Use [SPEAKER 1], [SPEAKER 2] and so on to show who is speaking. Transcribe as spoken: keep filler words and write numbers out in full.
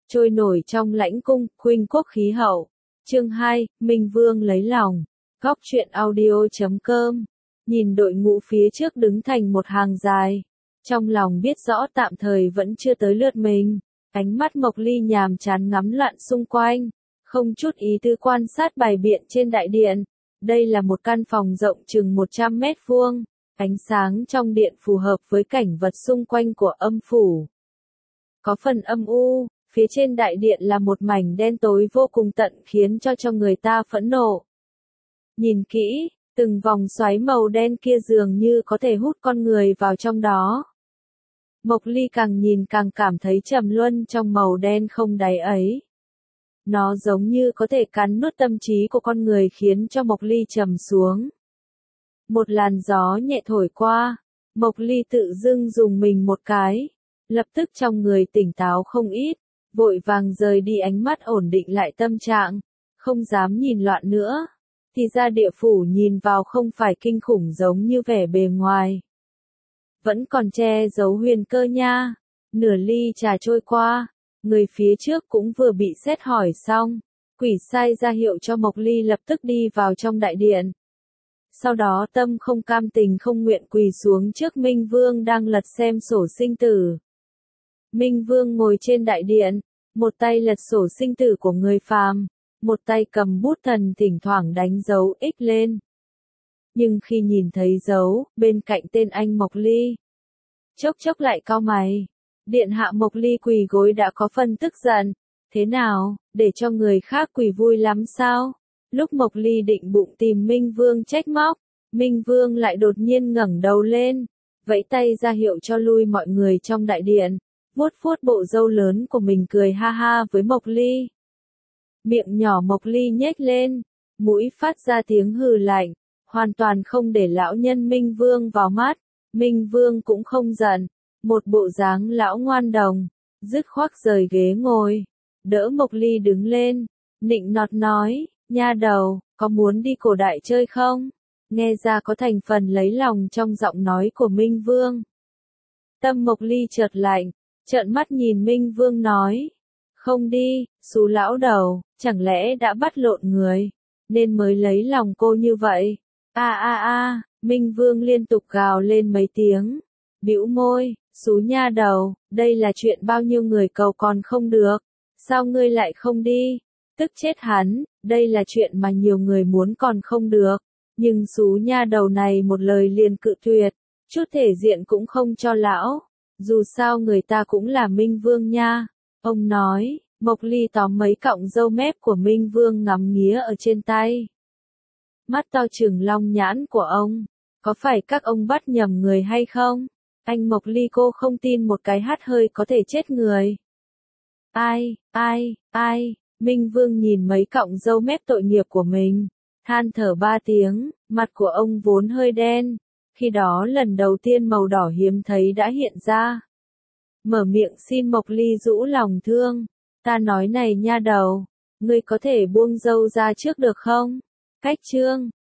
[SPEAKER 1] trôi nổi trong lãnh cung, khuynh quốc khí hậu. Chương hai, Minh Vương lấy lòng. Góc truyện audio chấm com. Nhìn đội ngũ phía trước đứng thành một hàng dài. Trong lòng biết rõ tạm thời vẫn chưa tới lượt mình. Ánh mắt Mộc Ly nhàm chán ngắm loạn xung quanh. Không chút ý tư quan sát bài biện trên đại điện. Đây là một căn phòng rộng chừng một trăm mét vuông. Ánh sáng trong điện phù hợp với cảnh vật xung quanh của âm phủ. Có phần âm u, phía trên đại điện là một mảnh đen tối vô cùng tận khiến cho cho người ta phẫn nộ. Nhìn kỹ, từng vòng xoáy màu đen kia dường như có thể hút con người vào trong đó. Mộc Ly càng nhìn càng cảm thấy trầm luân trong màu đen không đáy ấy. Nó giống như có thể cắn nuốt tâm trí của con người khiến cho Mộc Ly trầm xuống. Một làn gió nhẹ thổi qua, Mộc Ly tự dưng dùng mình một cái, lập tức trong người tỉnh táo không ít, vội vàng rời đi ánh mắt ổn định lại tâm trạng, không dám nhìn loạn nữa. Thì ra địa phủ nhìn vào không phải kinh khủng giống như vẻ bề ngoài. Vẫn còn che giấu huyền cơ nha. Nửa ly trà trôi qua, người phía trước cũng vừa bị xét hỏi xong, quỷ sai ra hiệu cho Mộc Ly lập tức đi vào trong đại điện. Sau đó tâm không cam tình không nguyện quỳ xuống trước Minh Vương đang lật xem sổ sinh tử. Minh Vương ngồi trên đại điện, một tay lật sổ sinh tử của người phàm, một tay cầm bút thần thỉnh thoảng đánh dấu X lên. Nhưng khi nhìn thấy dấu bên cạnh tên anh Mộc Ly, chốc chốc lại cau mày. Điện hạ Mộc Ly quỳ gối đã có phần tức giận. Thế nào, để cho người khác quỳ vui lắm sao? Lúc Mộc Ly định bụng tìm Minh Vương trách móc, Minh Vương lại đột nhiên ngẩng đầu lên, vẫy tay ra hiệu cho lui mọi người trong đại điện, vuốt vuốt bộ râu lớn của mình cười ha ha với Mộc Ly. Miệng nhỏ Mộc Ly nhếch lên, mũi phát ra tiếng hừ lạnh, hoàn toàn không để lão nhân Minh Vương vào mắt. Minh Vương cũng không giận, một bộ dáng lão ngoan đồng, dứt khoát rời ghế ngồi, đỡ Mộc Ly đứng lên, nịnh nọt nói, nha đầu, có muốn đi cổ đại chơi không? Nghe ra có thành phần lấy lòng trong giọng nói của Minh Vương. Tâm Mộc Ly chợt lạnh, trợn mắt nhìn Minh Vương nói, không đi, xú lão đầu, chẳng lẽ đã bắt lộn người, nên mới lấy lòng cô như vậy? A a a, Minh Vương liên tục gào lên mấy tiếng, bĩu môi, xú nha đầu, đây là chuyện bao nhiêu người cầu còn không được, sao ngươi lại không đi? Tức chết hắn, đây là chuyện mà nhiều người muốn còn không được, nhưng xú nha đầu này một lời liền cự tuyệt, chút thể diện cũng không cho lão, dù sao người ta cũng là Minh Vương nha. Ông nói, Mộc Ly tóm mấy cọng râu mép của Minh Vương ngắm nghía ở trên tay. Mắt to trừng long nhãn của ông, có phải các ông bắt nhầm người hay không? Anh Mộc Ly cô không tin một cái hắt hơi có thể chết người. Ai, ai, ai, Minh Vương nhìn mấy cọng râu mép tội nghiệp của mình, than thở ba tiếng, mặt của ông vốn hơi đen, khi đó lần đầu tiên màu đỏ hiếm thấy đã hiện ra. Mở miệng xin Mộc Ly rũ lòng thương, ta nói này nha đầu, ngươi có thể buông râu ra trước được không? Cách chương,